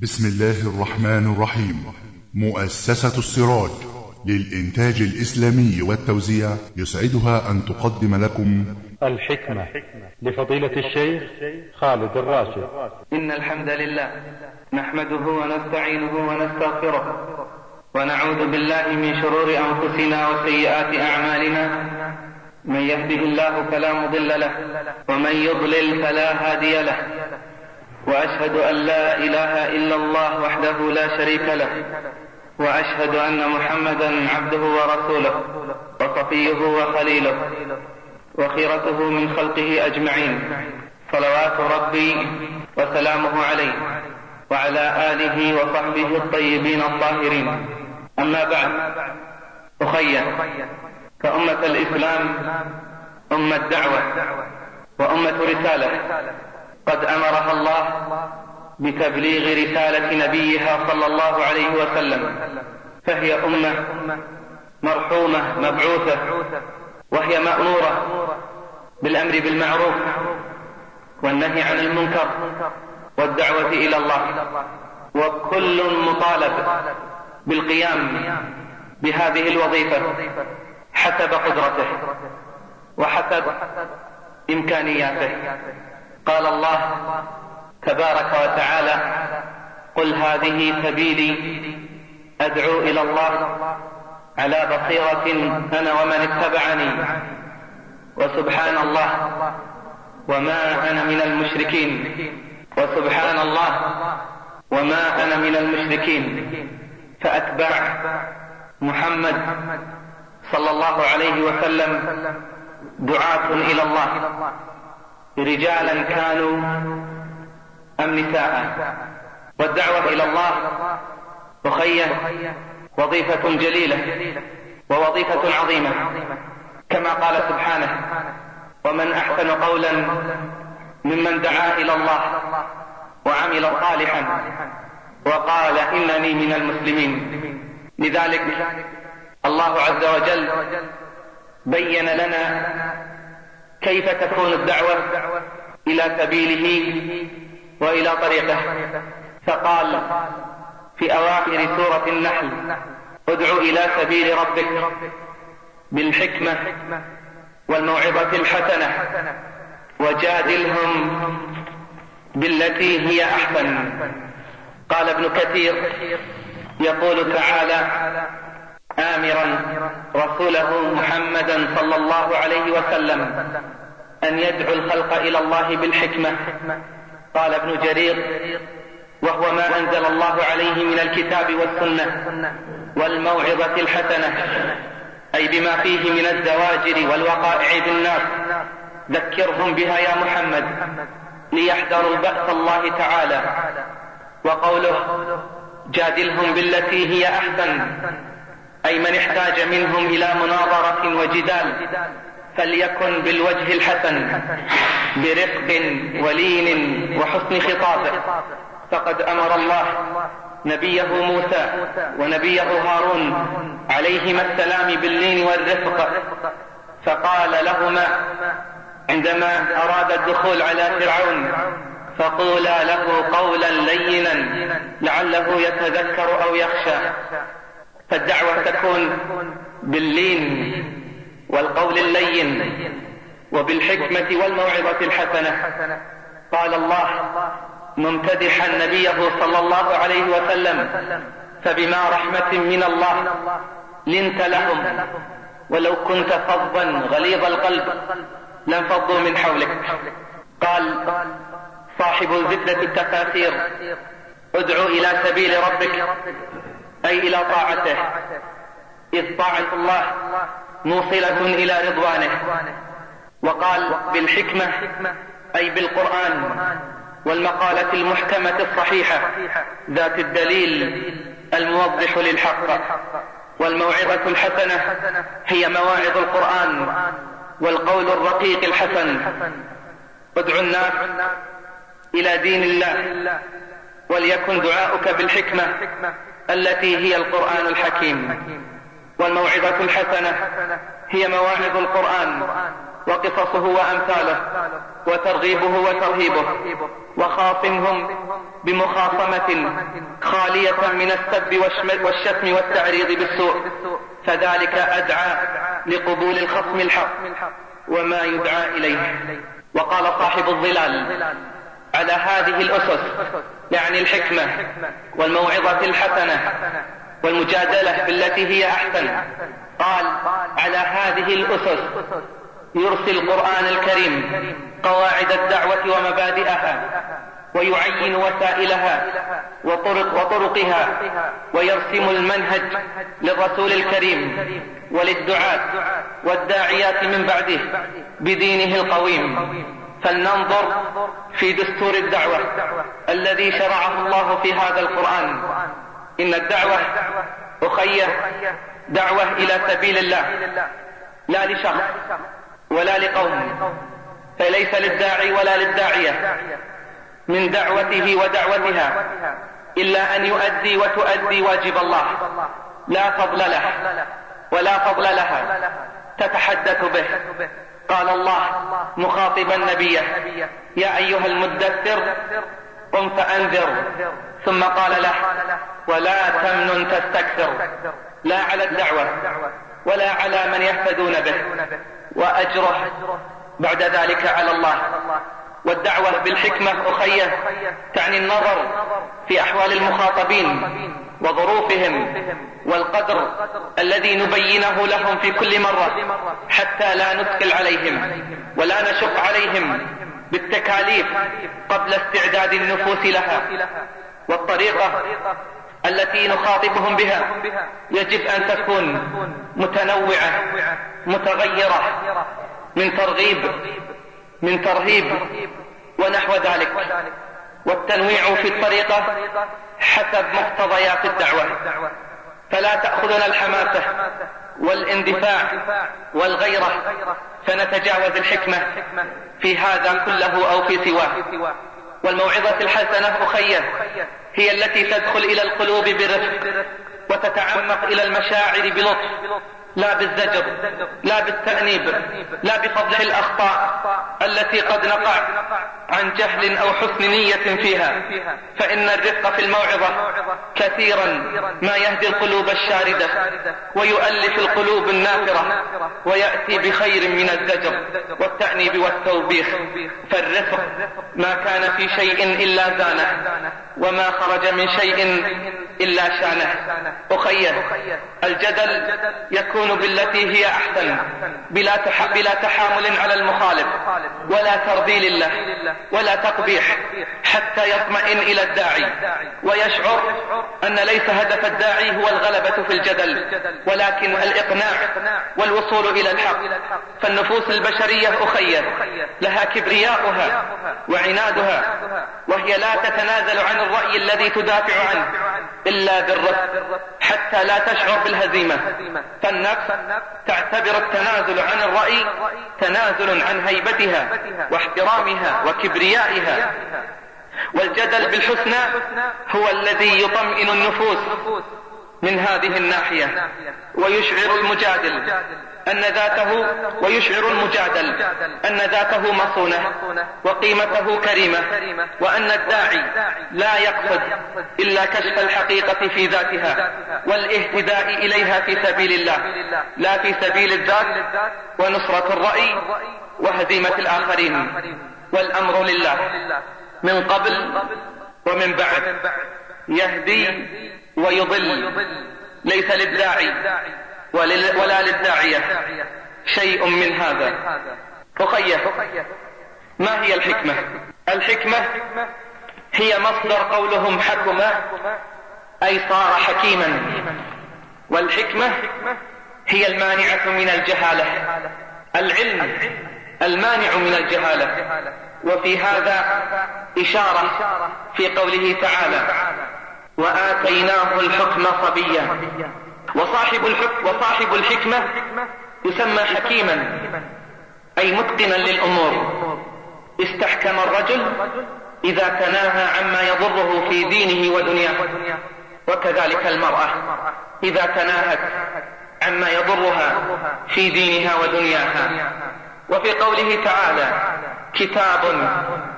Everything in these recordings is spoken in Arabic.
بسم الله الرحمن الرحيم. مؤسسة السراج للإنتاج الإسلامي والتوزيع يسعدها أن تقدم لكم الحكمة لفضيلة الشيخ خالد الراشد. إن الحمد لله نحمده ونستعينه ونستغفره ونعوذ بالله من شرور أنفسنا وسيئات أعمالنا. من يهده الله فلا مضل له ومن يضلل فلا هادي له، وأشهد أن لا إله إلا الله وحده لا شريك له، وأشهد أن محمدا عبده ورسوله وصفيه وخليله وخيرته من خلقه أجمعين، صلوات ربي وسلامه عليه وعلى آله وصحبه الطيبين الطاهرين. أما بعد، أخي، فأمة الإسلام أمة دعوة وأمة رسالة، قد أمرها الله بتبليغ رسالة نبيها صلى الله عليه وسلم، فهي أمة مرحومة مبعوثة، وهي مأمورة بالأمر بالمعروف والنهي عن المنكر والدعوة إلى الله، وكل مطالب بالقيام بهذه الوظيفة حسب قدرته وحسب إمكانياته. قال الله تبارك وتعالى: قل هذه سبيلي أدعو إلى الله على بصيرة أنا ومن اتبعني وسبحان الله وما أنا من المشركين. وسبحان الله وما أنا من المشركين. فأتباع محمد صلى الله عليه وسلم دعاة إلى الله، رجالا كانوا أم نساء. والدعوة إلى الله أخي وظيفة جليلة ووظيفة عظيمة، كما قال سبحانه: ومن أحسن قولا ممن دعا إلى الله وعمل صالحا وقال إنني من المسلمين. لذلك الله عز وجل بين لنا كيف تكون الدعوة إلى سبيله وإلى طريقه، فقال في أواخر سورة النحل: ادع إلى سبيل ربك بالحكمة والموعظة الحسنة وجادلهم بالتي هي أحسن. قال ابن كثير يقول تعالى آمرا رسوله محمدا صلى الله عليه وسلم أن يدعو الخلق إلى الله بالحكمة. قال ابن جرير: وهو ما أنزل الله عليه من الكتاب والسنة والموعظة الحسنة، أي بما فيه من الزواجر والوقائع بالناس، ذكرهم بها يا محمد ليحذروا بأس الله تعالى. وقوله جادلهم بالتي هي أحسن، أي من احتاج منهم إلى مناظرة وجدال فليكن بالوجه الحسن برفق ولين وحسن خطابه، فقد أمر الله نبيه موسى ونبيه هارون عليهما السلام باللين والرفق، فقال لهما عندما أراد الدخول على فرعون: فقولا له قولا لينا لعله يتذكر أو يخشى. فالدعوة تكون باللين والقول اللين وبالحكمة والموعظة الحسنة. قال الله ممتدحا نبيه صلى الله عليه وسلم: فبما رحمة من الله لنت لهم ولو كنت فظا غليظ القلب لانفضوا من حولك. قال صاحب زبدة التفاسير: ادعو إلى سبيل ربك أي إلى طاعته، إذ طاعة الله موصلة إلى رضوانه. وقال بالحكمة أي بالقرآن والمقالة المحكمة الصحيحة ذات الدليل الموضح للحق. والموعظة الحسنة هي مواعظ القرآن والقول الرقيق الحسن. ادعو الناس إلى دين الله وليكن دعاؤك بالحكمة التي هي القرآن الحكيم. والموعظة الحسنة هي مواعظ القرآن وقصصه وأمثاله وترغيبه وترهيبه، وخاصمهم بمخاصمة خالية من السب والشتم والتعريض بالسوء، فذلك أدعى لقبول الخصم الحق وما يدعى إليه. وقال صاحب الظلال: على هذه الأسس، يعني الحكمة والموعظة الحسنة والمجادلة بالتي هي أحسن، قال: على هذه الأسس يرسل القرآن الكريم قواعد الدعوة ومبادئها، ويعين وسائلها وطرقها، ويرسم المنهج للرسول الكريم وللدعاة والداعيات من بعده بدينه القويم. فلننظر في دستور الدعوة الذي شرعه الله في هذا القرآن. إن الدعوة أخيه دعوة إلى سبيل الله، لا لشخص ولا لقوم، فليس للداعي ولا للداعية من دعوته ودعوتها إلا أن يؤدي وتؤدي واجب الله، لا فضل له ولا فضل لها تتحدث به. قال الله مخاطبا نبيه: يا أيها المدثر قم فأنذر. ثم قال له: ولا تمنن تستكثر، لا على الدعوة ولا على من يهتدون به، وأجره بعد ذلك على الله. والدعوة بالحكمة أخيه تعني النظر في أحوال المخاطبين وظروفهم والقدر الذي نبينه لهم في كل مرة، حتى لا نثقل عليهم ولا نشق عليهم بالتكاليف قبل استعداد النفوس لها. والطريقة التي نخاطبهم بها يجب أن تكون متنوعة متغيرة، من ترهيب ونحو ذلك. والتنويع في الطريقة حسب مقتضيات الدعوة، فلا تأخذنا الحماسة والاندفاع والغيرة فنتجاوز الحكمة في هذا كله أو في سواه. والموعظة الحسنة أخيه هي التي تدخل إلى القلوب برفق وتتعمق إلى المشاعر بلطف، لا بالزجر، لا بالتأنيب، لا بفضح الأخطاء التي قد نقع عن جهل أو حسن نية فيها. فإن الرفق في الموعظة كثيرا ما يهدي القلوب الشاردة ويؤلف القلوب النافرة، ويأتي بخير من الزجر والتأنيب والتوبيخ. فالرفق ما كان في شيء إلا زانه، وما خرج من شيء إلا شانه. أخيه، الجدل يكون بالتي هي أحسن، بلا تحامل على المخالف ولا ترذيل له ولا تقبيح، حتى يطمئن إلى الداعي ويشعر أن ليس هدف الداعي هو الغلبة في الجدل، ولكن الإقناع والوصول إلى الحق. فالنفوس البشرية أخيه لها كبرياؤها وعنادها، وهي لا تتنازل عن الرأي الذي تدافع عنه إلا بالرفق حتى لا تشعر بالهزيمة. فالنفس تعتبر التنازل عن الرأي تنازل عن هيبتها واحترامها وكبريائها. والجدل بالحسنى هو الذي يطمئن النفوس من هذه الناحية، ويشعر المجادل أن ذاته مصونة وقيمته كريمة، وأن الداعي لا يقصد إلا كشف الحقيقة في ذاتها والاهتداء إليها في سبيل الله، لا في سبيل الذات ونصرة الرأي وهزيمة الآخرين. والأمر لله من قبل ومن بعد، يهدي ويضل، ليس للداعي ولا للداعية شيء من هذا. أخيه، ما هي الحكمة؟ الحكمة هي مصدر قولهم حكم، أي صار حكيما. والحكمة هي المانعة من الجهالة، العلم المانع من الجهالة. وفي هذا إشارة في قوله تعالى: وآتيناه الحكم صبيا. وصاحب الحكمة يسمى حكيما، أي متقنا للأمور. استحكم الرجل إذا تناهى عما يضره في دينه ودنياه، وكذلك المرأة إذا تناهت عما يضرها في دينها ودنياها. وفي قوله تعالى: كتاب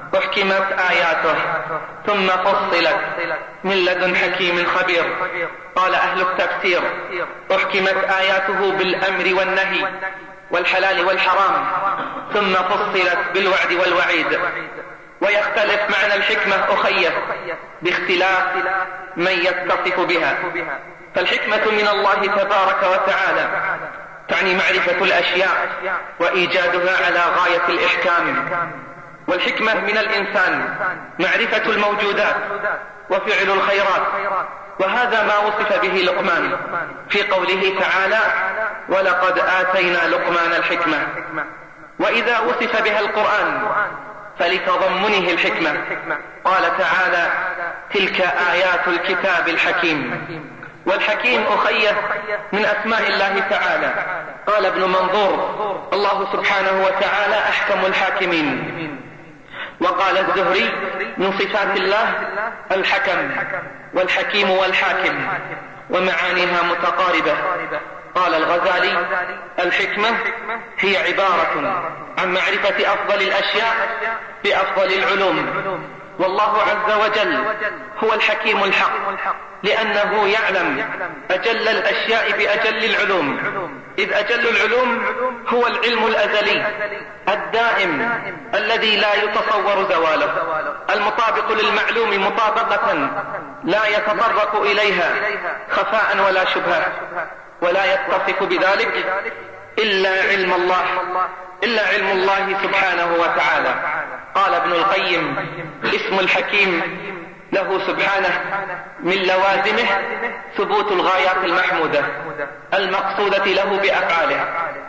أحكمت آياته ثم فصلت من لدن حكيم خبير. قال أهل التفسير: أحكمت آياته بالأمر والنهي والحلال والحرام ثم فصلت بالوعد والوعيد. ويختلف معنى الحكمة أخيه باختلاف من يتصف بها، فالحكمة من الله تبارك وتعالى تعني معرفة الأشياء وإيجادها على غاية الإحكام، والحكمة من الإنسان معرفة الموجودات وفعل الخيرات، وهذا ما وصف به لقمان في قوله تعالى: ولقد آتينا لقمان الحكمة. وإذا وصف بها القرآن فلتضمنه الحكمة، قال تعالى: تلك آيات الكتاب الحكيم. والحكيم أخيه من أسماء الله تعالى. قال ابن منظور: الله سبحانه وتعالى أحكم الحاكمين. وقال الزهري: من صفات الله الحكم والحكيم والحاكم، ومعانيها متقاربة. قال الغزالي: الحكمة هي عبارة عن معرفة أفضل الأشياء بأفضل العلوم، والله عز وجل هو الحكيم الحق، لأنه يعلم أجل الأشياء بأجل العلوم، إذ أجل العلوم هو العلم الأزلي الدائم الذي لا يتصور زواله، المطابق للمعلوم مطابقة لا يتطرق إليها خفاء ولا شبهة، ولا يتصف بذلك إلا علم الله سبحانه وتعالى. قال ابن القيم: اسم الحكيم له سبحانه من لوازمه ثبوت الغايات المحمودة المقصودة له بأفعاله،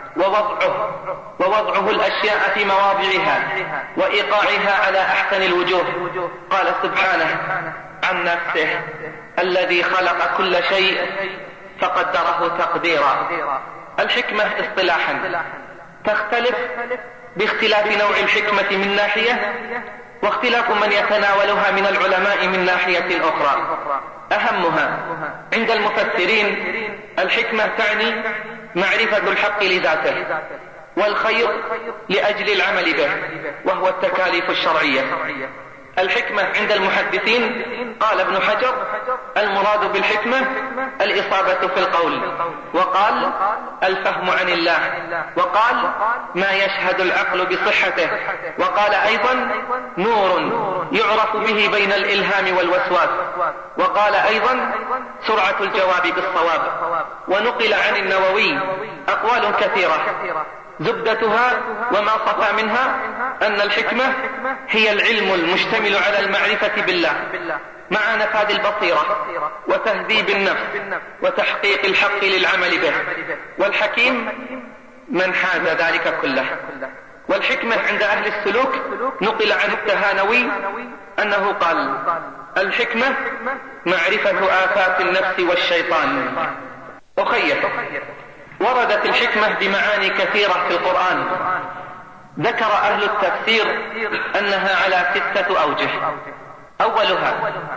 ووضعه الأشياء في مواضعها وإيقاعها على أحسن الوجوه. قال سبحانه عن نفسه: الذي خلق كل شيء فقدره تقديرا. الحكمة اصطلاحا تختلف باختلاف نوع الحكمة من ناحية، واختلاف من يتناولها من العلماء من ناحية أخرى. أهمها عند المفسرين الحكمة تعني معرفة الحق لذاته والخير لأجل العمل به، وهو التكاليف الشرعية. الحكمة عند المحدثين قال ابن حجر: المراد بالحكمة الإصابة في القول، وقال الفهم عن الله، وقال ما يشهد العقل بصحته، وقال أيضا نور يعرف به بين الإلهام والوسواس، وقال أيضا سرعة الجواب بالصواب. ونقل عن النووي أقوال كثيرة زبدتها وما صفى منها أن الحكمة هي العلم المشتمل على المعرفة بالله مع نفاذ البصيرة وتهذيب النفس وتحقيق الحق للعمل به، والحكيم من حاز ذلك كله. والحكمة عند أهل السلوك نقل عن التهانوي أنه قال: الحكمة معرفة آفات النفس والشيطان. أخير، وردت الحكمة بمعاني كثيرة في القرآن، ذكر أهل التفسير أنها على 6 أوجه. أولها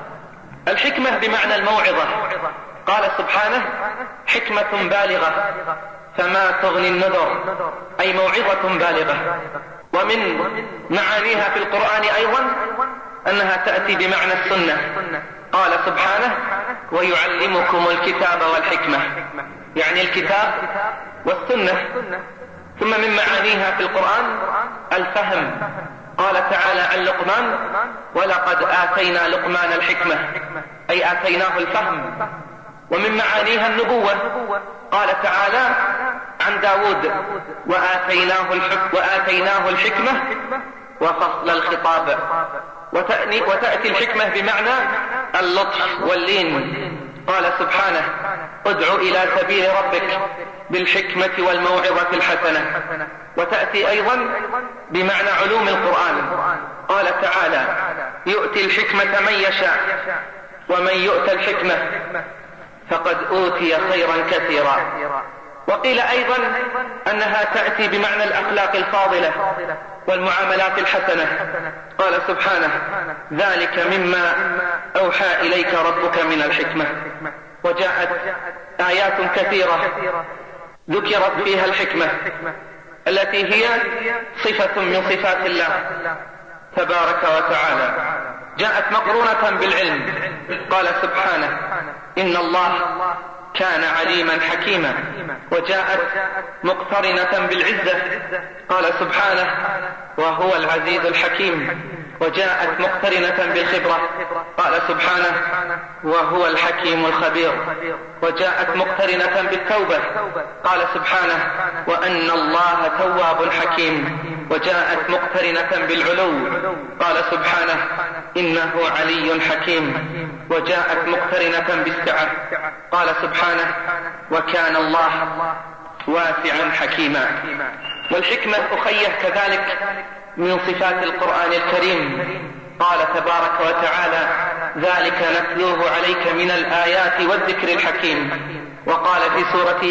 الحكمة بمعنى الموعظة، قال سبحانه: حكمة بالغة فما تغني النذر، أي موعظة بالغة. ومن معانيها في القرآن أيضا أنها تأتي بمعنى السنة، قال سبحانه: ويعلمكم الكتاب والحكمة، يعني الكتاب والسنة. ثم من معانيها في القرآن الفهم، قال تعالى عن لقمان: ولقد آتينا لقمان الحكمة، أي آتيناه الفهم. ومن معانيها النبوة، قال تعالى عن داود: وآتيناه الحكمة وفصل الخطاب. وتأتي الحكمة بمعنى اللطف واللين، قال سبحانه: ادع إلى سبيل ربك بالحكمة والموعظة الحسنة. وتأتي أيضا بمعنى علوم القرآن، قال تعالى: يؤتي الحكمة من يشاء ومن يؤت الحكمة فقد أوتي خيرا كثيرا. وقيل أيضا أنها تأتي بمعنى الأخلاق الفاضلة والمعاملات الحسنة، قال سبحانه: ذلك مما أوحى إليك ربك من الحكمة. وجاءت آيات كثيرة ذكرت فيها الحكمة التي هي صفة من صفات الله، تبارك وتعالى جاءت مقرونة بالعلم. قال سبحانه إن الله كان عليما حكيما. وجاءت مقترنة بالعزة. قال سبحانه وهو العزيز الحكيم. وجاءت مقترنة بالخبرة. قال سبحانه وهو الحكيم الخبير. وجاءت مقترنة بالتوبة. قال سبحانه وأن الله تواب حكيم. وجاءت مقترنة بالعلو. قال سبحانه إنه علي حكيم. وجاءت مقترنة بالسعة. قال سبحانه وكان الله واسعا حكيما. والحكمة أخيه كذلك من صفات القرآن الكريم. قال تبارك وتعالى ذلك نتلوه عليك من الآيات والذكر الحكيم. وقال في سورة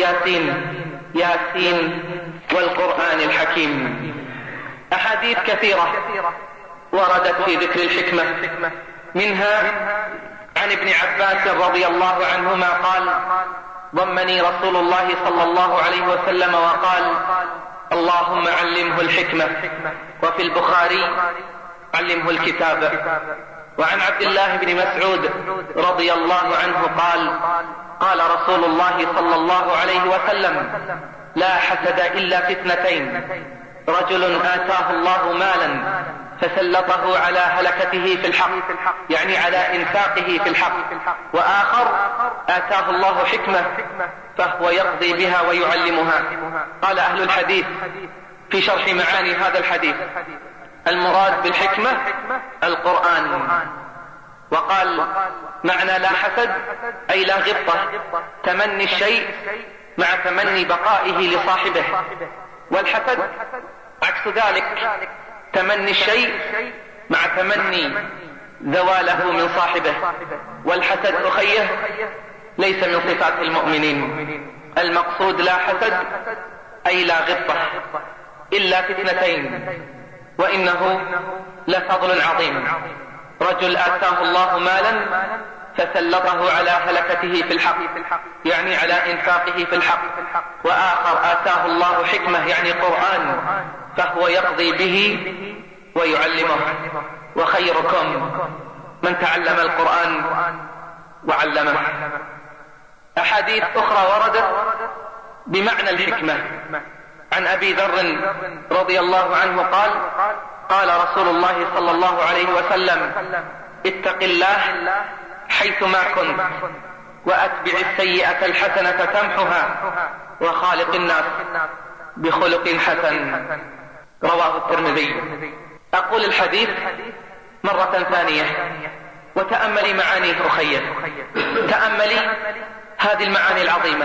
ياسين والقرآن الحكيم. أحاديث كثيرة وردت في ذكر الحكمة، منها عن ابن عباس رضي الله عنهما قال ضمني رسول الله صلى الله عليه وسلم وقال اللهم علمه الحكمة. وفي البخاري علمه الكتاب. وعن عبد الله بن مسعود رضي الله عنه قال رسول الله صلى الله عليه وسلم لا حسد إلا في اثنتين: رجل آتاه الله مالا فسلطه على هلكته في الحق، يعني على إنفاقه في الحق. وآخر آتاه الله حكمة فهو يقضي بها ويعلمها. قال أهل الحديث في شرح معاني هذا الحديث المراد بالحكمة القرآن. وقال معنى لا حسد أي لا غبطة، تمني الشيء مع تمني بقائه لصاحبه. والحسد عكس ذلك، تمني الشيء مع تمني زواله من صاحبه. والحسد أخيه ليس من صفات المؤمنين. المقصود لا حسد أي لا غبطة إلا في اثنتين، وإنه لفضل عظيم: رجل آتاه الله مالا فسلطه على هلكته في الحق، يعني على إنفاقه في الحق. وآخر آتاه الله حكمة يعني قرآن فهو يقضي به ويعلمه. وخيركم من تعلم القرآن وعلمه. أحاديث أخرى وردت بمعنى الحكمة. عن أبي ذر رضي الله عنه قال رسول الله صلى الله عليه وسلم اتق الله حيثما كنت وأتبع السيئة الحسنة تمحها وخالق الناس بخلق حسن. رواه الترمذي. أقول الحديث مرة ثانية وتأملي معانيه أخيه، تأملي هذه المعاني العظيمة: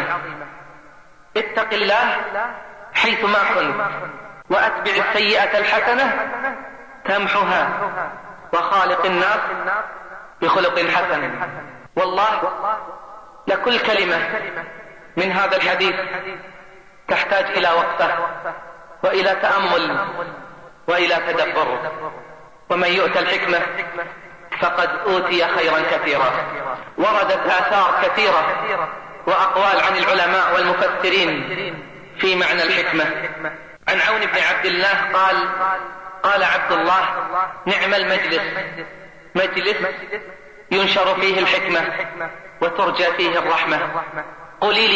اتق الله حيثما كنت وأتبع السيئة الحسنة تمحها وخالق الناس بخلق حسن. والله لكل كلمة من هذا الحديث تحتاج إلى وقفة وإلى تأمل وإلى تدبر. ومن يؤتى الحكمة فقد أوتي خيرا كثيرا. وردت آثار كثيرة وأقوال عن العلماء والمفسرين في معنى الحكمة. عن عون بن عبد الله قال عبد الله نعم المجلس، مجلس ينشر فيه الحكمة وترجى فيه الرحمة. قولي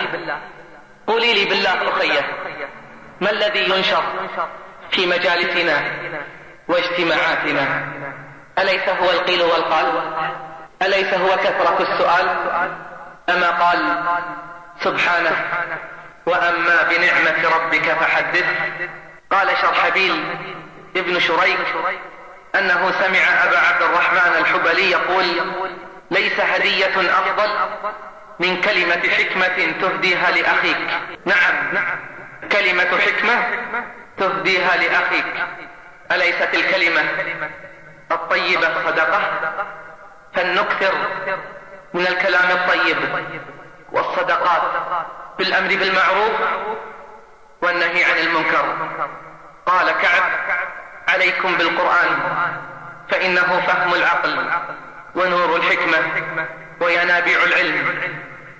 لي بالله أخيه، ما الذي ينشر في مجالسنا واجتماعاتنا؟ أليس هو القيل والقال؟ أليس هو كثرة السؤال؟ أما قال سبحانه وأما بنعمة ربك فحدث. قال شرحبيل ابن شريك أنه سمع أبا عبد الرحمن الحبلي يقول ليس هدية أفضل من كلمة حكمة تهديها لأخيك. نعم، كلمة حكمة تهديها لأخيك. أليست الكلمة الطيبة صدقة؟ فلنكثر من الكلام الطيب والصدقات بالأمر بالمعروف والنهي عن المنكر. قال كعب عليكم بالقرآن فإنه فهم العقل ونور الحكمة وينابيع العلم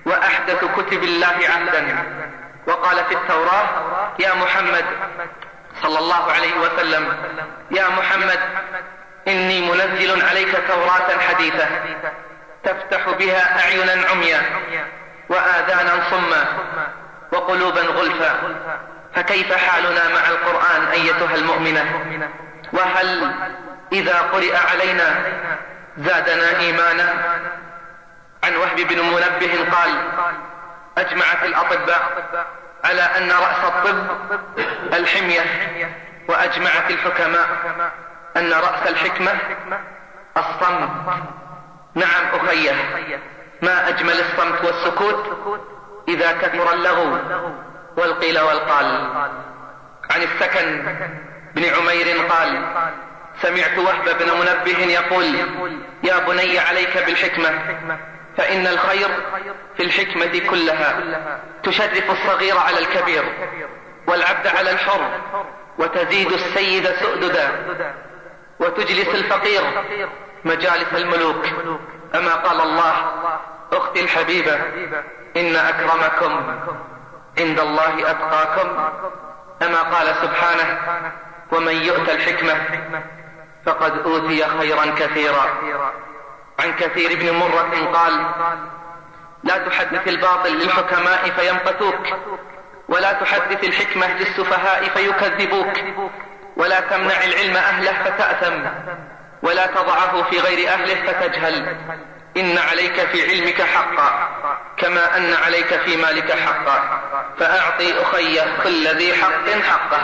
وأحدث كتب الله عهدا. وقال في التوراة يا محمد صلى الله عليه وسلم: يا محمد إني منزل عليك توراة حديثة تفتح بها أعينا عميا وآذانا صما وقلوبا غلفا، فكيف حالنا مع القرآن أيتها المؤمنة؟ وهل إذا قرئ علينا زادنا إيمانا؟ عن وهب بن منبه قال: أجمعت الأطباء على أن رأس الطب الحمية، وأجمعت الحكماء أن رأس الحكمة الصمت. نعم أخيه، ما أجمل الصمت والسكوت إذا كثر اللغو والقيل والقال. عن السكن بن عمير قال: سمعت وهب بن منبه يقول: يا بني عليك بالحكمة، فإن الخير في الحكمة كلها، تشرف الصغير على الكبير والعبد على الحر، وتزيد السيد سؤددا، وتجلس الفقير مجالس الملوك. أما قال الله: أختي الحبيبة إن أكرمكم عند الله أتقاكم. أما قال سبحانه: ومن يؤت الحكمة فقد أوتي خيرا كثيرا. عن كثير بن مرة قال: لا تحدث الباطل للحكماء فيمقتوك، ولا تحدث الحكمة للسفهاء فيكذبوك، ولا تمنع العلم أهله فتأثم، ولا تضعه في غير أهله فتجهل. إن عليك في علمك حقا كما أن عليك في مالك حقا، فأعطي أخي كل ذي حق حقه.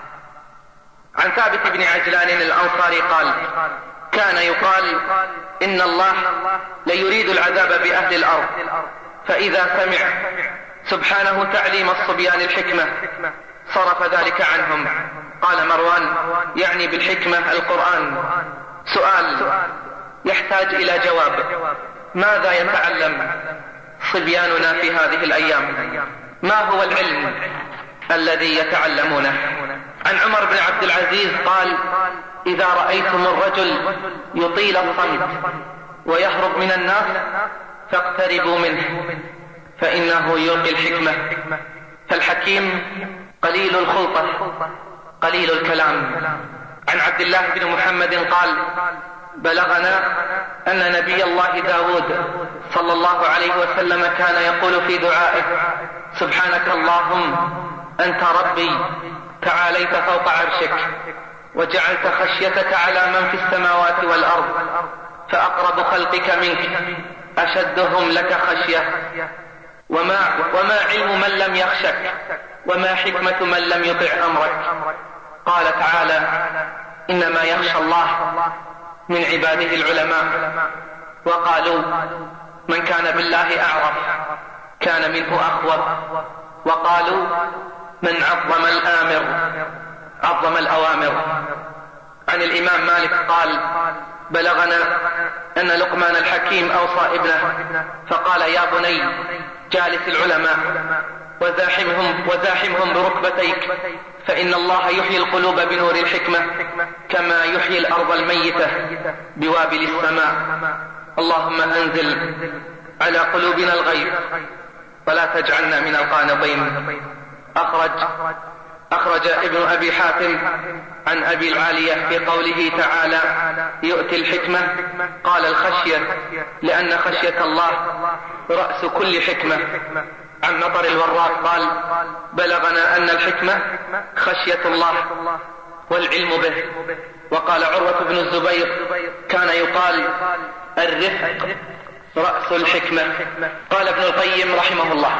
عن ثابت بن عجلان الأنصاري قال: كان يقال إن الله ليريد العذاب بأهل الأرض، فإذا سمع سبحانه تعليم الصبيان الحكمة صرف ذلك عنهم. قال مروان: يعني بالحكمة القرآن. سؤال يحتاج إلى جواب: ماذا يتعلم صبياننا في هذه الأيام؟ ما هو العلم الذي يتعلمونه؟ عن عمر بن عبد العزيز قال: إذا رأيتم الرجل يطيل الصمت ويهرب من الناس فاقتربوا منه، فإنه يلقي الحكمة. فالحكيم قليل الخلطة قليل الكلام. عن عبد الله بن محمد قال: بلغنا أن نبي الله داود صلى الله عليه وسلم كان يقول في دعائه: سبحانك اللهم أنت ربي تعاليت فوق عرشك، وجعلت خشيتك على من في السماوات والأرض، فأقرب خلقك منك أشدهم لك خشية، وما علم من لم يخشك، وما حكمة من لم يطع أمرك. قال تعالى: إنما يخشى الله من عباده العلماء. وقالوا: من كان بالله أعرف كان منه أخوف. وقالوا: من عظم الآمر عظم الأوامر. عن الإمام مالك قال: بلغنا أن لقمان الحكيم أوصى ابنه فقال: يا بني جالس العلماء وزاحمهم بركبتيك، فإن الله يحيي القلوب بنور الحكمة كما يحيي الأرض الميتة بوابل السماء. اللهم أنزل على قلوبنا الغيب ولا تجعلنا من القانطين. أخرج ابن أبي حاتم عن أبي العالية في قوله تعالى: يؤتي الحكمة، قال الخشية، لأن خشية الله رأس كل حكمة. عن مطر الوراق قال: بلغنا أن الحكمة خشية الله والعلم به. وقال عروة بن الزبير: كان يقال الرفق رأس الحكمة. قال ابن القيم رحمه الله: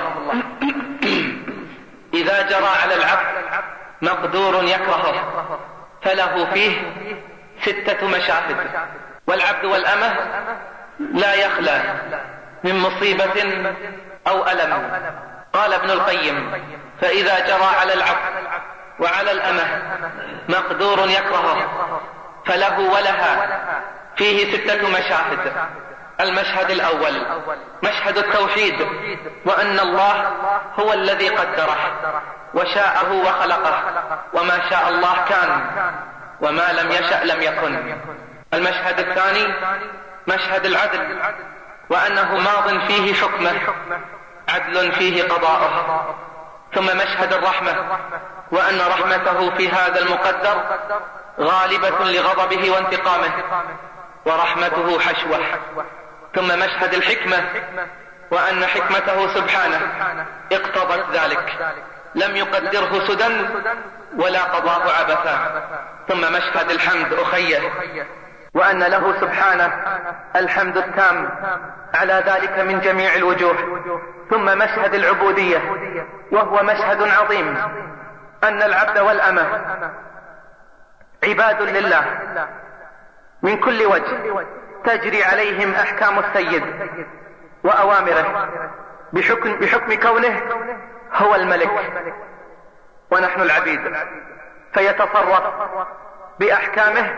إذا جرى على العبد مقدور يكرهه فله فيه 6 مشاهد، والعبد والأمة لا يخلى من مصيبة أو ألم. قال ابن القيم: فإذا جرى على العبد وعلى الأمة مقدور يكرهه فله ولها فيه 6 مشاهد. المشهد الأول مشهد التوحيد، وأن الله هو الذي قدره وشاءه وخلقه، وما شاء الله كان وما لم يشأ لم يكن. المشهد الثاني مشهد العدل، وأنه ماض فيه حكمه عدل فيه قضاؤه. ثم مشهد الرحمة، وأن رحمته في هذا المقدر غالبة لغضبه وانتقامه، ورحمته حشوة. ثم مشهد الحكمة، وأن حكمته سبحانه اقتضت ذلك، لم يقدره سدى ولا قضاه عبثا. ثم مشهد الحمد أخيه، وأن له سبحانه الحمد التام على ذلك من جميع الوجوه. ثم مشهد العبودية، وهو مشهد عظيم، أن العبد والأمة عباد لله من كل وجه، تجري عليهم أحكام السيد وأوامره بحكم كونه هو الملك ونحن العبيد، فيتصرف بأحكامه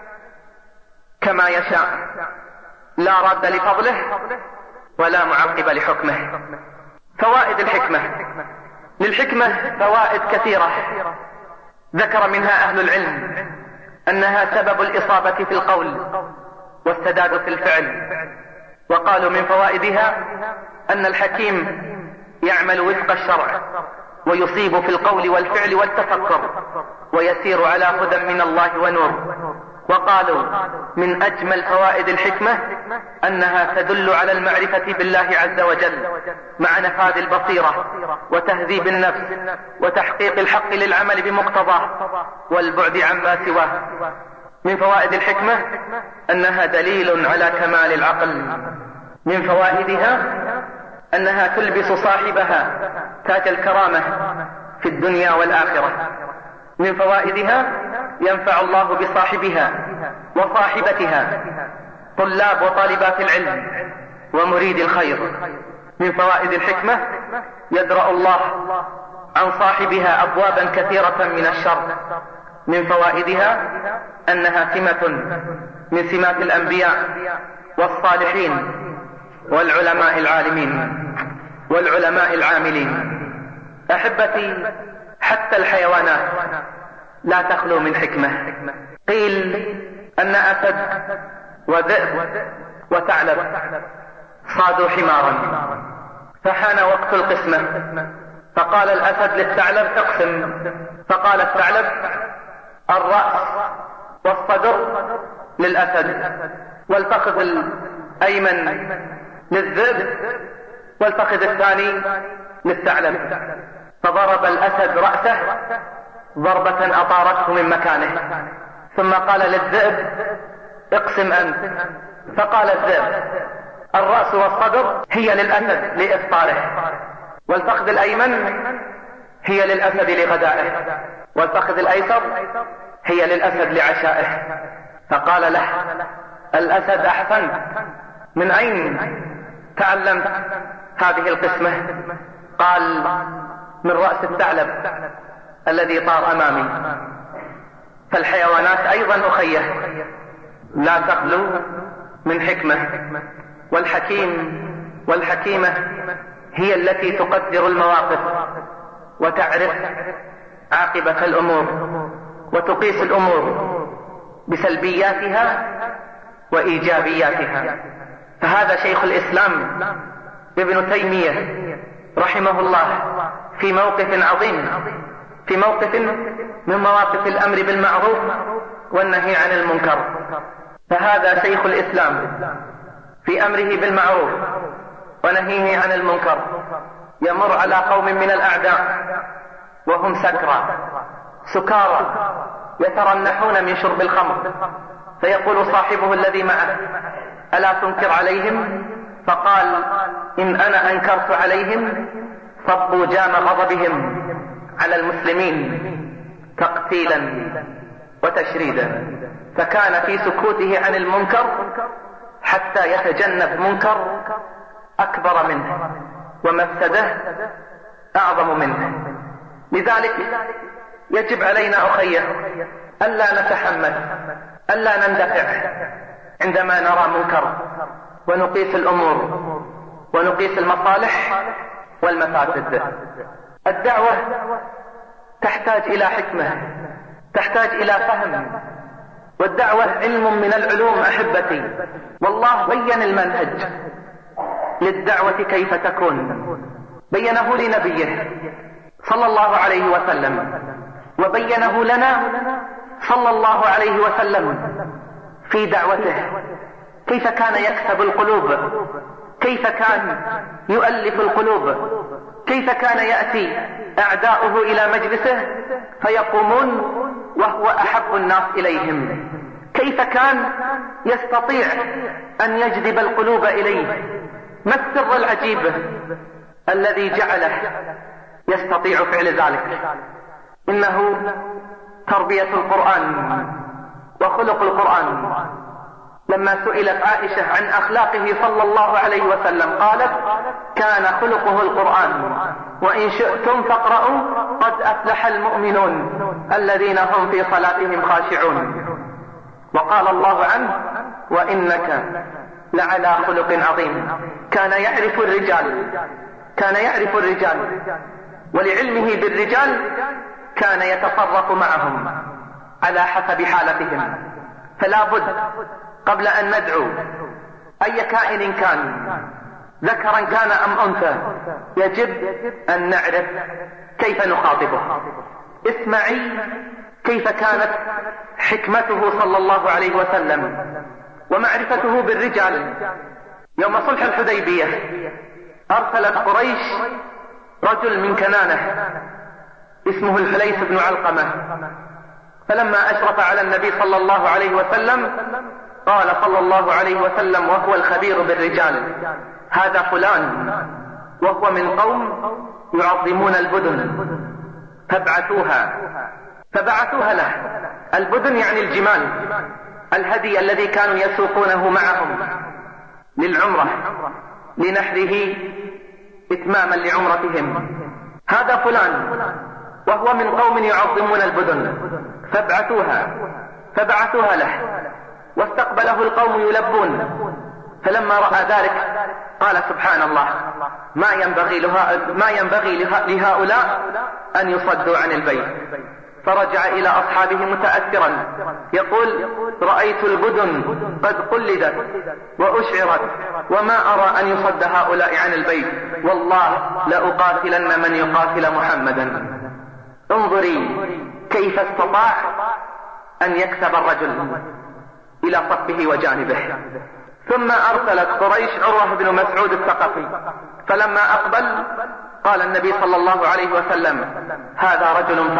كما يشاء، لا راد لفضله ولا معقب لحكمه. فوائد الحكمة: للحكمة فوائد كثيرة ذكر منها أهل العلم أنها سبب الإصابة في القول والسداد في الفعل. وقالوا من فوائدها أن الحكيم يعمل وفق الشرع ويصيب في القول والفعل والتفكر، ويسير على هدى من الله ونور. وقالوا من أجمل فوائد الحكمة أنها تدل على المعرفة بالله عز وجل مع نفاذ البصيرة وتهذيب النفس وتحقيق الحق للعمل بمقتضاه والبعد عما سواه. من فوائد الحكمة أنها دليل على كمال العقل. من فوائدها أنها تلبس صاحبها تاج الكرامة في الدنيا والآخرة. من فوائدها ينفع الله بصاحبها وصاحبتها طلاب وطالبات العلم ومريد الخير. من فوائد الحكمة يدرأ الله عن صاحبها أبوابا كثيرة من الشر. من فوائدها أنها سمة من سمات الأنبياء والصالحين والعلماء العالمين والعلماء العاملين. أحبتي، حتى الحيوانات لا تخلو من حكمة. قيل أن أسد وذئب وثعلب صادوا حمارا، فحان وقت القسمة، فقال الأسد للثعلب اقسم، فقال الثعلب الرأس والصدر للأسد، والفخذ الأيمن للذئب، والفخذ الثاني للثعلب. فضرب الأسد رأسه ضربة أطارته من مكانه، ثم قال للذئب اقسم أنت، فقال الذئب الرأس والصدر هي للأسد لإفطاره، والفخذ الأيمن هي للأسد لغدائه، والفخذ الأيسر هي للأسد لعشائه. فقال له الأسد أحسنت، من أين تعلمت هذه القسمة؟ قال من رأس الثعلب الذي طار أمامي. فالحيوانات أيضا أخيه لا تخلو من حكمة، والحكيمة هي التي تقدر المواقف وتعرف عاقبة الأمور وتقيس الأمور بسلبياتها وإيجابياتها. فهذا شيخ الإسلام ابن تيمية رحمه الله في موقف عظيم، في موقف من مواقف الأمر بالمعروف والنهي عن المنكر. فهذا شيخ الإسلام في أمره بالمعروف ونهيه عن المنكر يمر على قوم من الأعداء وهم سكارى يترنحون من شرب الخمر، فيقول صاحبه الذي معه ألا تنكر عليهم؟ فقال إن أنا أنكرت عليهم صبوا جام غضبهم على المسلمين تقتيلا وتشريدا. فكان في سكوته عن المنكر حتى يتجنب منكر أكبر منه ومفسده أعظم منه. لذلك يجب علينا أخيه ألا نتحمل، ألا نندفع عندما نرى منكر، ونقيس الأمور ونقيس المصالح والمفاسد. الدعوة تحتاج إلى حكمة، تحتاج إلى فهم، والدعوة علم من العلوم أحبتي. والله بين المنهج للدعوة كيف تكون، بينه لنبيه صلى الله عليه وسلم وبينه لنا صلى الله عليه وسلم في دعوته، كيف كان يكسب القلوب، كيف كان يؤلف القلوب، كيف كان يأتي أعداؤه إلى مجلسه فيقومون وهو أحب الناس إليهم، كيف كان يستطيع أن يجذب القلوب إليه. ما السر العجيب الذي جعله يستطيع فعل ذلك؟ إنه تربية القرآن وخلق القرآن. لما سئلت عائشة عن أخلاقه صلى الله عليه وسلم قالت: كان خلقه القرآن، وإن شئتم فاقرأوا قد أفلح المؤمنون الذين هم في صلاتهم خاشعون. وقال الله عنه: وإنك لعلى خلق عظيم. كان يعرف الرجال، ولعلمه بالرجال كان يتصرف معهم على حسب حالتهم. فلا بد قبل أن ندعو أي كائن كان، ذكرا كان أم أنثى، يجب أن نعرف كيف نخاطبه. اسمعي كيف كانت حكمته صلى الله عليه وسلم ومعرفته بالرجال. يوم صلح الحديبية أرسلت قريش رجل من كنانة اسمه الحليس بن علقمة، فلما أشرف على النبي صلى الله عليه وسلم قال صلى الله عليه وسلم وهو الخبير بالرجال: هذا فلان وهو من قوم يعظمون البدن، فبعثوها له. البدن يعني الجمال، الهدي الذي كانوا يسوقونه معهم للعمرة لنحره إتماما لعمرتهم. هذا فلان وهو من قوم يعظمون البدن، فبعثوها له، واستقبله القوم يلبون. فلما رأى ذلك قال: سبحان الله، ما ينبغي لهؤلاء أن يصدوا عن البيت. فرجع إلى أصحابه متأثرا يقول: رأيت البدن قد قلدت وأشعرت، وما أرى أن يصد هؤلاء عن البيت، والله لأقاتلن من يقاتل محمدا. انظري كيف استطاع أن يكسب الرجل إلى صفه وجانبه. ثم أرسلت قريش عروة بن مسعود الثقفي، فلما أقبل قال النبي صلى الله عليه وسلم: هذا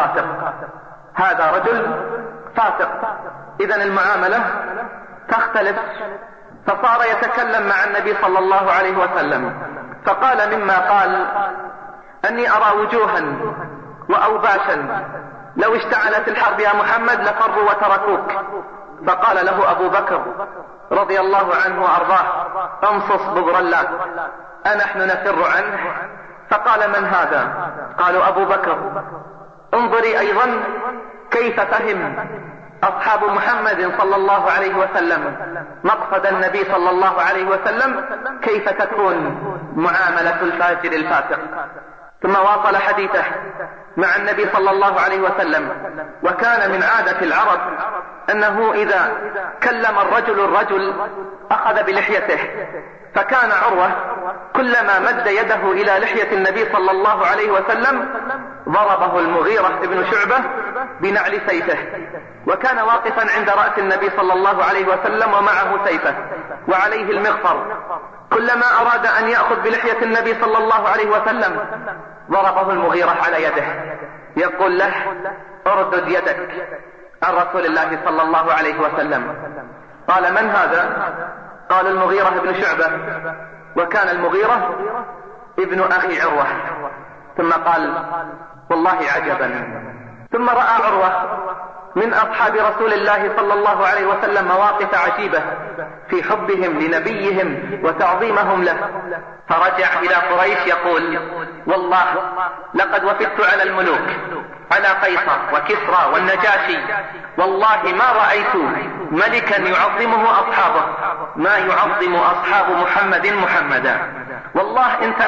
رجل فاسق. إذن المعاملة تختلف. فصار يتكلم مع النبي صلى الله عليه وسلم، فقال مما قال: أني أرى وجوها وأوباشا لو اشتعلت الحرب يا محمد لفروا وتركوك. فقال له أبو بكر رضي الله عنه وأرضاه: امصص ببر الله، أنحن نفر عنه؟ فقال: من هذا؟ قالوا: أبو بكر. انظري أيضا كيف فهم أصحاب محمد صلى الله عليه وسلم مقصد النبي صلى الله عليه وسلم، كيف تكون معاملة الفاجر الفاسق. ثم واصل حديثه مع النبي صلى الله عليه وسلم. وكان من عادة العرب أنه إذا كلم الرجل أخذ بلحيته، فكان عروة كلما مد يده إلى لحية النبي صلى الله عليه وسلم ضربه المغيرة بن شعبة بنعل سيفه، وكان واقفا عند رأس النبي صلى الله عليه وسلم ومعه سيفه وعليه المغفر. كلما أراد أن يأخذ بلحية النبي صلى الله عليه وسلم ضربه المغيرة على يده، يقول له: اردد يدك عن رسول الله صلى الله عليه وسلم. قال: من هذا؟ قال: المغيرة بن شعبة. وكان المغيرة ابن أخي عروة. ثم قال: والله عجبا. ثم رأى عروة من أصحاب رسول الله صلى الله عليه وسلم مواقف عجيبة في حبهم لنبيهم وتعظيمهم له، فرجع إلى قريش يقول: والله لقد وفدت على الملوك، على قيصر وكسرى والنجاشي، والله ما رأيت ملكا يعظمه أصحابه ما يعظم أصحاب محمدا. والله إن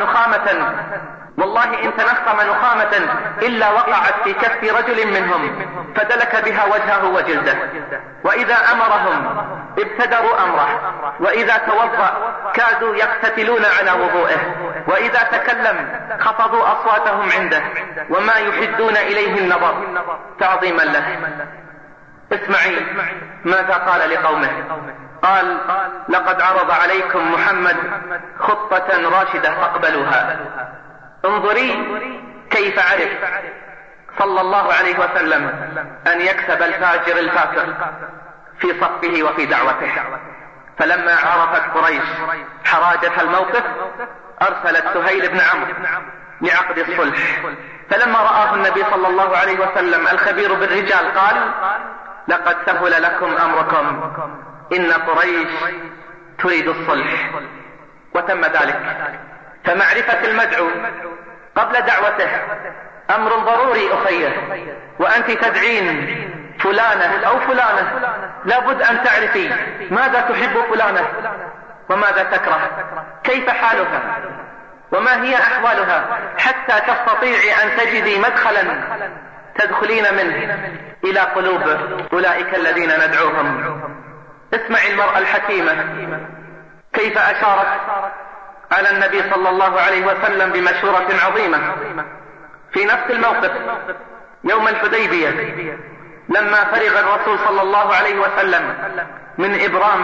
تنخم نخامة إلا وقعت في كف رجل منهم فدلك بها وجهه وجلده، وإذا أمرهم ابتدروا أمره، وإذا توضأ كادوا يقتتلون على وضوئه، وإذا تكلم خفضوا أصواتهم عنده وما يحدون إليه النظر تعظيما له. اسمعي ماذا قال لقومه. قال: لقد عرض عليكم محمد خطة راشدة فاقبلوها. انظري كيف عرف صلى الله عليه وسلم أن يكسب الفاجر الفاسق في صفه وفي دعوته. فلما عرفت قريش حراجة الموقف أرسلت سهيل بن عمرو لعقد الصلح. فلما رآه النبي صلى الله عليه وسلم الخبير بالرجال قال: لقد سهل لكم أمركم، إن قريش تريد الصلح. وتم ذلك. فمعرفة المدعو قبل دعوته أمر ضروري أخيه. وأنت تدعين فلانة أو فلانة لابد أن تعرفي ماذا تحب فلانة وماذا تكره، كيف حالها وما هي أحوالها، حتى تستطيعي أن تجدي مدخلا تدخلين منه إلى قلوب أولئك الذين ندعوهم. اسمعي المرأة الحكيمة كيف أشارت على النبي صلى الله عليه وسلم بمشورة عظيمة في نفس الموقف يوم الحديبية، لما فرغ الرسول صلى الله عليه وسلم من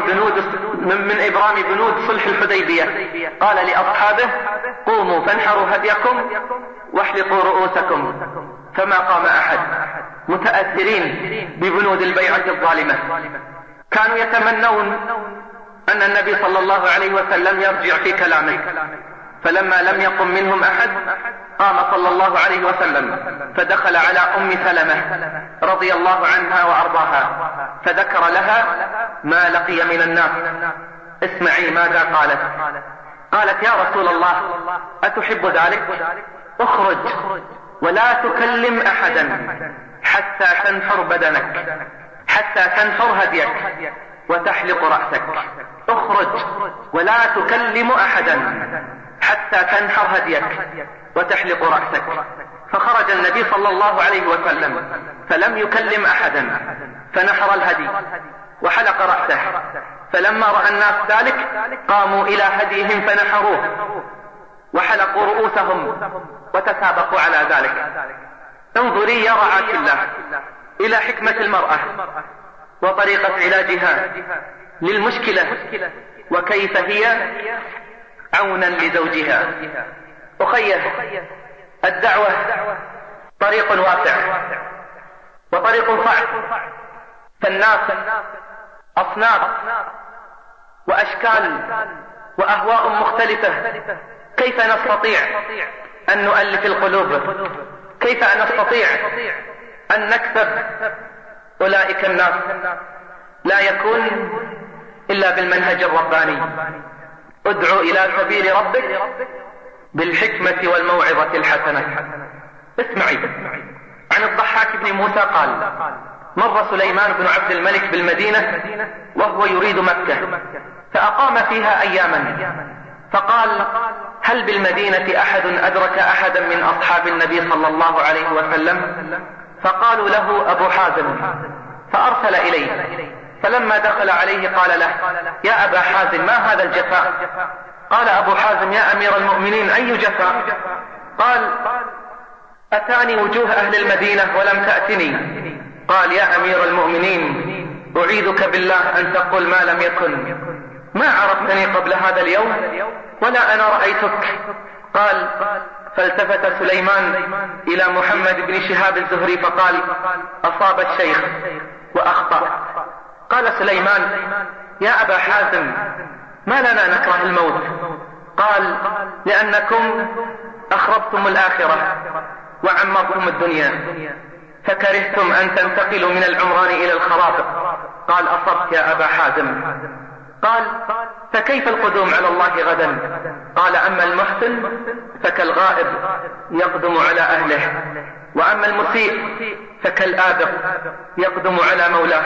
إبرام بنود صلح الحديبية قال لأصحابه: قوموا فانحروا هديكم واحلقوا رؤوسكم. فما قام أحد، متأثرين ببنود البيعة الظالمة. كانوا يتمنون أن النبي صلى الله عليه وسلم يرجع في كلامه. فلما لم يقم منهم أحد قام صلى الله عليه وسلم فدخل على أم سلمة رضي الله عنها وأرضاها فذكر لها ما لقي من الناس. اسمعي ماذا قالت. قالت: يا رسول الله أتحب ذلك؟ اخرج ولا تكلم أحدا حتى تنحر بدنك، حتى تنحر هديك وتحلق رأسك. اخرج ولا تكلم أحدا حتى تنحر هديك وتحلق رأسك. فخرج النبي صلى الله عليه وسلم فلم يكلم أحدا، فنحر الهدي وحلق رأسه. فلما رأى الناس ذلك قاموا إلى هديهم فنحروه وحلقوا رؤوسهم وتسابقوا على ذلك. انظري يا رعاة الله إلى حكمة المرأة وطريقة علاجها للمشكلة، وكيف هي عونا لزوجها. أخيه، الدعوة طريق واسع وطريق صعب، فالناس أصناف وأشكال وأهواء مختلفة. كيف نستطيع أن نؤلف القلوب؟ كيف نستطيع أن نكسب أولئك الناس؟ لا يكون إلا بالمنهج الرباني. ادعو إلى سبيل ربك بالحكمة والموعظة الحسنة. اسمعي عن الضحاك بن موسى قال: مر سليمان بن عبد الملك بالمدينة وهو يريد مكة، فأقام فيها أياما، فقال: هل بالمدينة أحد أدرك أحدا من أصحاب النبي صلى الله عليه وسلم؟ فقالوا له أبو حازم، فأرسل إليه. فلما دخل عليه قال له: يا أبا حازم، ما هذا الجفاء؟ قال أبو حازم: يا أمير المؤمنين، أي جفاء؟ قال: أتاني وجوه أهل المدينة ولم تأتني. قال: يا أمير المؤمنين، أعيذك بالله أن تقول ما لم يكن. ما عرفتني قبل هذا اليوم ولا أنا رأيتك. قال: فالتفت سليمان إلى محمد بن شهاب الزهري فقال: أصاب الشيخ وأخطأ. قال سليمان: يا أبا حازم، ما لنا نكره الموت؟ قال: لأنكم أخربتم الآخرة وعمرتم الدنيا، فكرهتم أن تنتقلوا من العمران إلى الخراب. قال: أصبت يا أبا حازم. قال: فكيف القدوم على الله غدا؟ قال: أما المحسن فكالغائب يقدم على أهله، وأما المسيء فكالآبق يقدم على مولاه.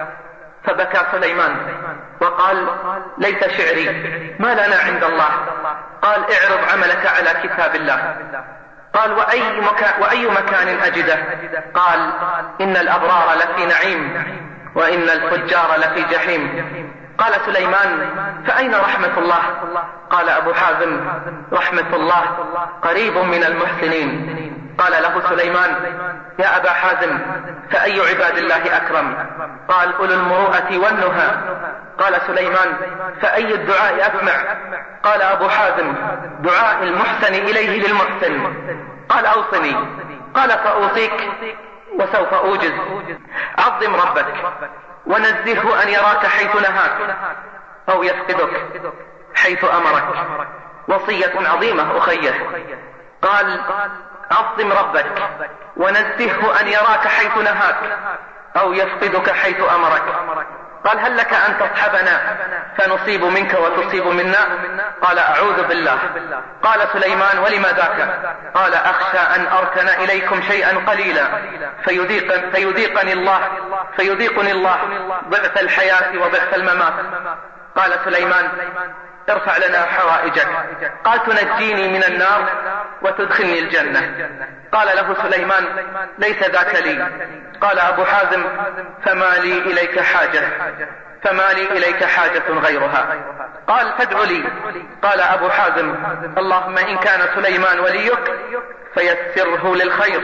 فبكى سليمان وقال: ليس شعري، ما لنا عند الله. قال: اعرض عملك على كتاب الله. قال: وأي مكان أجده؟ قال: إن الأبرار لفي نعيم وإن الفجار لفي جحيم. قال سليمان: فأين رحمة الله؟ قال أبو حازم: رحمة الله قريب من المحسنين. قال له سليمان: يا أبا حازم، فأي عباد الله أكرم؟ قال: أولو المروءة والنهى. قال سليمان: فأي الدعاء أسمع؟ قال أبو حازم: دعاء المحسن إليه للمحسن. قال: أوصني. قال: فأوصيك وسوف أوجز. عظم ربك ونزهه أن يراك حيث نهاك أو يفقدك حيث أمرك. وصية عظيمة أخيه. قال: عظم ربك ونزهه أن يراك حيث نهاك أو يفقدك حيث أمرك. قال: هل لك أن تصحبنا فنصيب منك وتصيب منا؟ قال: أعوذ بالله. قال سليمان: ولما ذاك؟ قال: أخشى أن أركن إليكم شيئا قليلا فيذيقني الله ضعف الحياة وضعف الممات. قال سليمان: ارفع لنا حوائجك. قال: تنجيني من النار وتدخلني الجنة. قال له سليمان: ليس ذاك لي. قال أبو حازم: فما لي إليك حاجة غيرها. قال: فادع لي. قال أبو حازم: اللهم إن كان سليمان وليك فيسره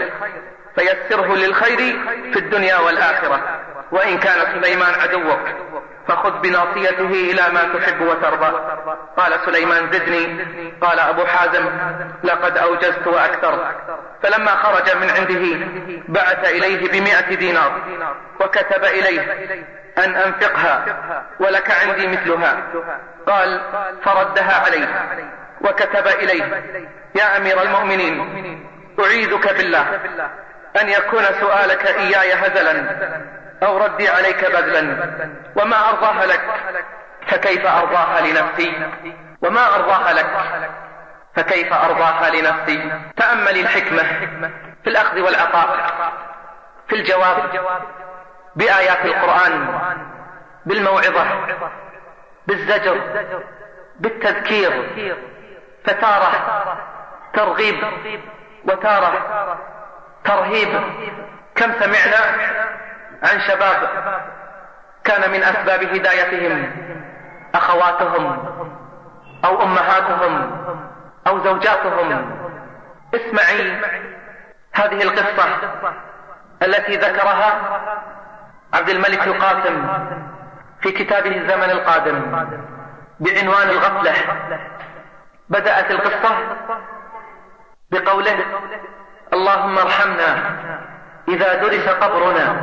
للخير في الدنيا والآخرة، وإن كان سليمان عدوك فخذ بناصيته إلى ما تحب وترضى. قال سليمان: زدني. قال أبو حازم: لقد أوجزت وأكثر. فلما خرج من عنده بعث إليه ب100 دينار وكتب إليه أن أنفقها ولك عندي مثلها. قال: فردها عليه وكتب إليه: يا أمير المؤمنين، أعيذك بالله أن يكون سؤالك إياي هزلا أو ردي عليك بذلا، وما أرضاها لك فكيف أرضاها لنفسي، وما أرضاها لك فكيف أرضاها لنفسي. تأمل الحكمة في الأخذ والعطاء، في الجواب بآيات القرآن، بالموعظة، بالزجر، بالتذكير، فتارة ترغيب وتارة ترهيب. كم سمعنا عن شباب كان من أسباب هدايتهم أخواتهم أو أمهاتهم أو زوجاتهم. اسمعي هذه القصة التي ذكرها عبد الملك القاسم في كتابه الزمن القادم بعنوان الغفلة. بدأت القصة بقوله: اللهم ارحمنا إذا درس قبرنا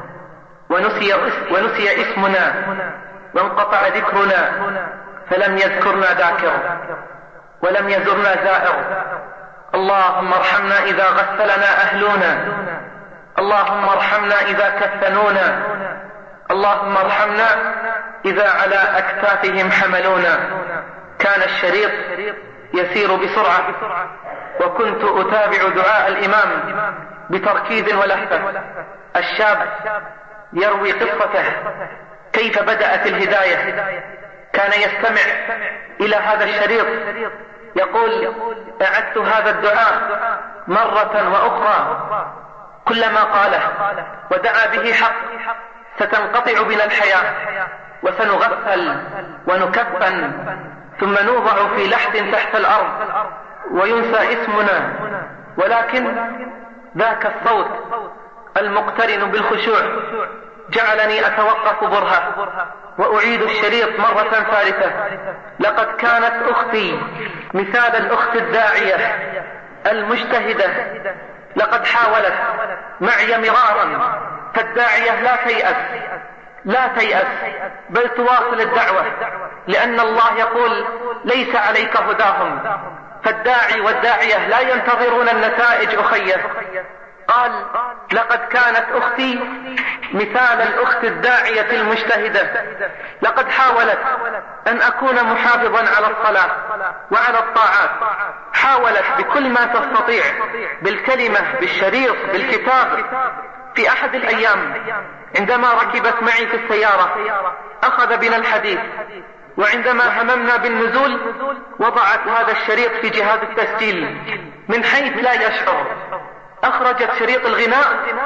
ونسي اسمنا وانقطع ذكرنا فلم يذكرنا ذاكر ولم يزرنا زائر. اللهم ارحمنا إذا غسلنا أهلنا، اللهم ارحمنا إذا كفنونا، اللهم ارحمنا إذا على أكتافهم حملونا. كان الشريط يسير بسرعة، وكنت أتابع دعاء الإمام بتركيز ولهفة. الشاب يروي قصته كيف بدأت الهداية. كان يستمع إلى هذا الشريط، يقول: أعدت هذا الدعاء مرة وأخرى، كلما قاله ودعا به حق ستنقطع بنا الحياة وسنغفل ونكفن، ثم نوضع في لحد تحت الأرض وينسى اسمنا. ولكن ذاك الصوت المقترن بالخشوع جعلني أتوقف برهة وأعيد الشريط مرة ثالثة. لقد كانت أختي مثال الأخت الداعية المجتهدة، لقد حاولت معي مرارا، فالداعية لا تيأس بل تواصل الدعوة، لأن الله يقول: ليس عليك هداهم. فالداعي والداعية لا ينتظرون النتائج أخيه. قال: لقد كانت أختي مثال الأخت الداعية المجتهدة، لقد حاولت أن أكون محافظا على الصلاة وعلى الطاعات، حاولت بكل ما تستطيع، بالكلمة، بالشريط، بالكتاب. في أحد الأيام عندما ركبت معي في السيارة أخذ بنا الحديث، وعندما هممنا بالنزول وضعت هذا الشريط في جهاز التسجيل من حيث لا يشعر. أخرجت شريط الغناء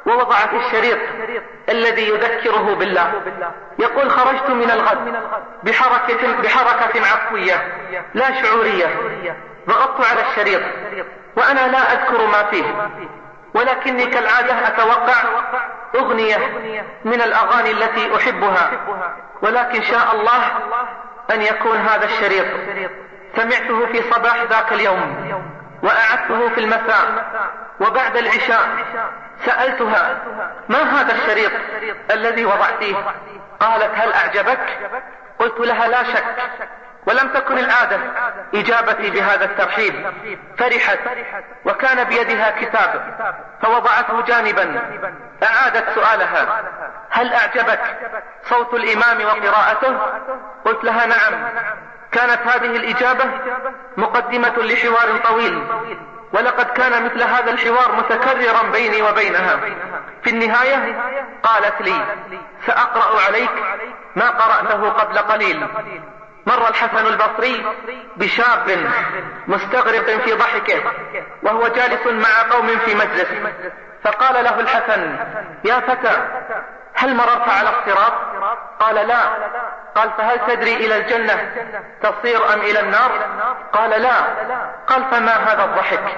ووضع في الشريط الذي يذكره بالله. يقول: خرجت من الغد بحركة عفوية لا شعورية، ضغطت على الشريط وأنا لا أذكر ما فيه، ولكني كالعادة أتوقع أغنية من الأغاني التي أحبها، ولكن شاء الله أن يكون هذا الشريط. سمعته في صباح ذاك اليوم وأعدته في المساء، وبعد العشاء سألتها: ما هذا الشريط الذي وضعتيه؟ قالت: هل أعجبك؟ قلت لها: لا شك. ولم تكن العادة إجابتي بهذا الترحيب. فرحت وكان بيدها كتاب فوضعته جانبا. أعادت سؤالها: هل أعجبك صوت الإمام وقراءته؟ قلت لها: نعم. كانت هذه الإجابة مقدمة لحوار طويل، ولقد كان مثل هذا الحوار متكررا بيني وبينها. في النهاية قالت لي: سأقرأ عليك ما قرأته قبل قليل. مر الحسن البصري بشاب مستغرق في ضحكه وهو جالس مع قوم في مجلس، فقال له الحسن: يا فتى، هل مررت على الصراط؟ قال: لا. قال: فهل تدري إلى الجنة تصير أم إلى النار؟ قال: لا. قال: فما هذا الضحك؟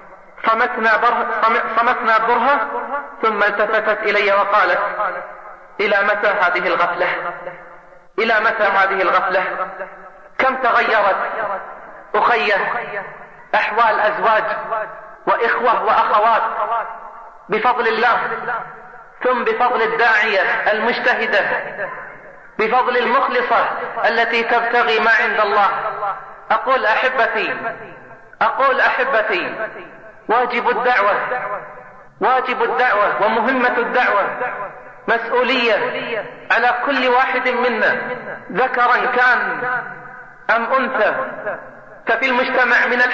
صمتنا برهة، ثم التفتت إلي وقالت: إلى متى هذه الغفلة؟ إلى متى هذه الغفلة؟ كم تغيرت أخيه أحوال أزواج وإخوة وأخوات بفضل الله، ثم بفضل الداعية المجتهدة، بفضل المخلصة التي تبتغي ما عند الله. أقول أحبتي، واجب الدعوة ومهمة الدعوة مسؤولية على كل واحد منا، ذكرا كان أم أنثى. ففي المجتمع من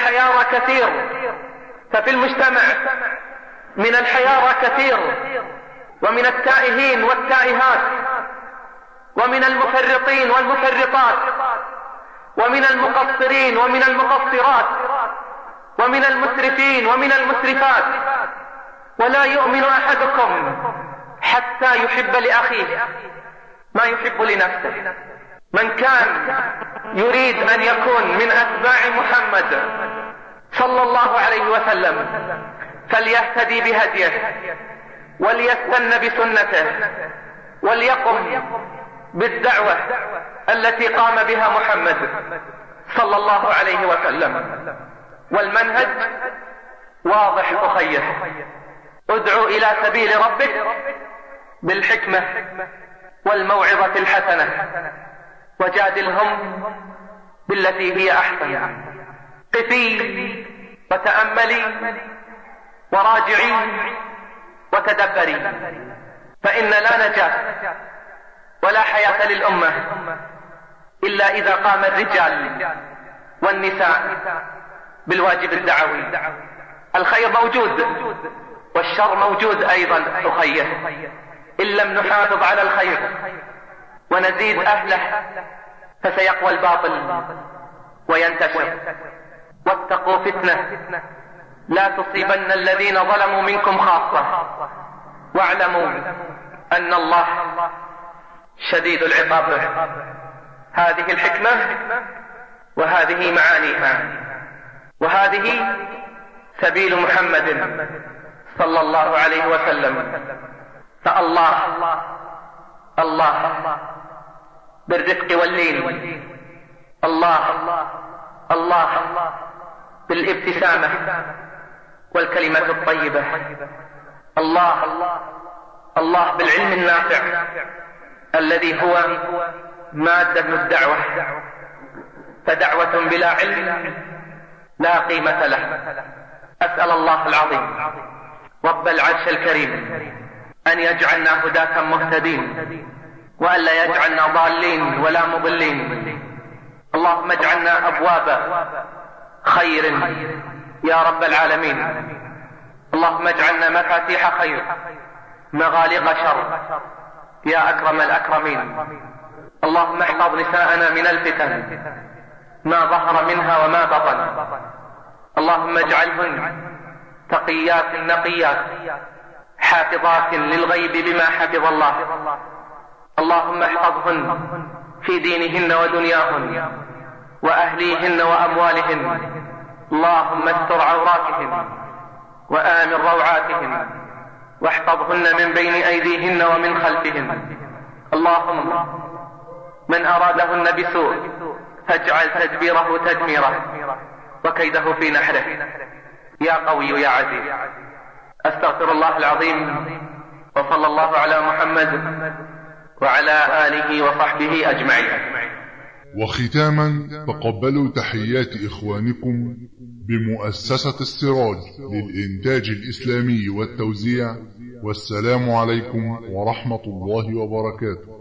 الحيارى كثير، ومن التائهين والتائهات، ومن المفرطين والمفرطات، ومن المقصرين ومن المقصرات، ومن المسرفين ومن المسرفات. ولا يؤمن أحدكم حتى يحب لأخيه ما يحب لنفسه. من كان يريد أن يكون من أتباع محمد صلى الله عليه وسلم فليهتدي بهديه، وليستن بسنته، وليقم بالدعوة التي قام بها محمد صلى الله عليه وسلم. والمنهج واضح أخيه: ادعو إلى سبيل ربك بالحكمة والموعظة الحسنة، وجادلهم بالتي هي أحسن. قفي وتأملي وراجعي وتدبري، فإن لا نجاة ولا حياة للأمة إلا إذا قام الرجال والنساء بالواجب الدعوي. الخير موجود والشر موجود أيضا أخيه، إن لم نحافظ على الخير ونزيد أهله فسيقوى الباطل وينتشر. واتقوا فتنة لا تصيبن الذين ظلموا منكم خاصة، واعلموا أن الله شديد العقاب. هذه الحكمة وهذه معانيها، وهذه سبيل محمد صلى الله عليه وسلم. فالله بالرفق واللين، الله بالابتسامة والكلمة الطيبة، الله بالعلم النافع الذي هو مادة الدعوة. فدعوة بلا علم لا قيمة له. أسأل الله العظيم رب العرش الكريم أن يجعلنا هداة مهتدين، وأن لا يجعلنا ضالين ولا مضلين. اللهم اجعلنا أبواب خير يا رب العالمين. اللهم اجعلنا مفاتيح خير مغالق شر يا أكرم الأكرمين. اللهم احفظ نساءنا من الفتن ما ظهر منها وما بطن. اللهم اجعلهن تقيات نقيات حافظات للغيب بما حفظ الله. اللهم احفظهن في دينهن ودنياهن وأهليهن وأموالهن. اللهم استر عوراتهن وآمن روعاتهن واحفظهن من بين أيديهن ومن خلفهن. اللهم من أرادهن بسوء فاجعل تدبيره تدميره وكيده في نحره يا قوي يا عزيز. أستغفر الله العظيم، وصلى الله على محمد وعلى آله وصحبه أجمعين. وختاما تقبلوا تحيات إخوانكم بمؤسسة السراج للإنتاج الإسلامي والتوزيع، والسلام عليكم ورحمة الله وبركاته.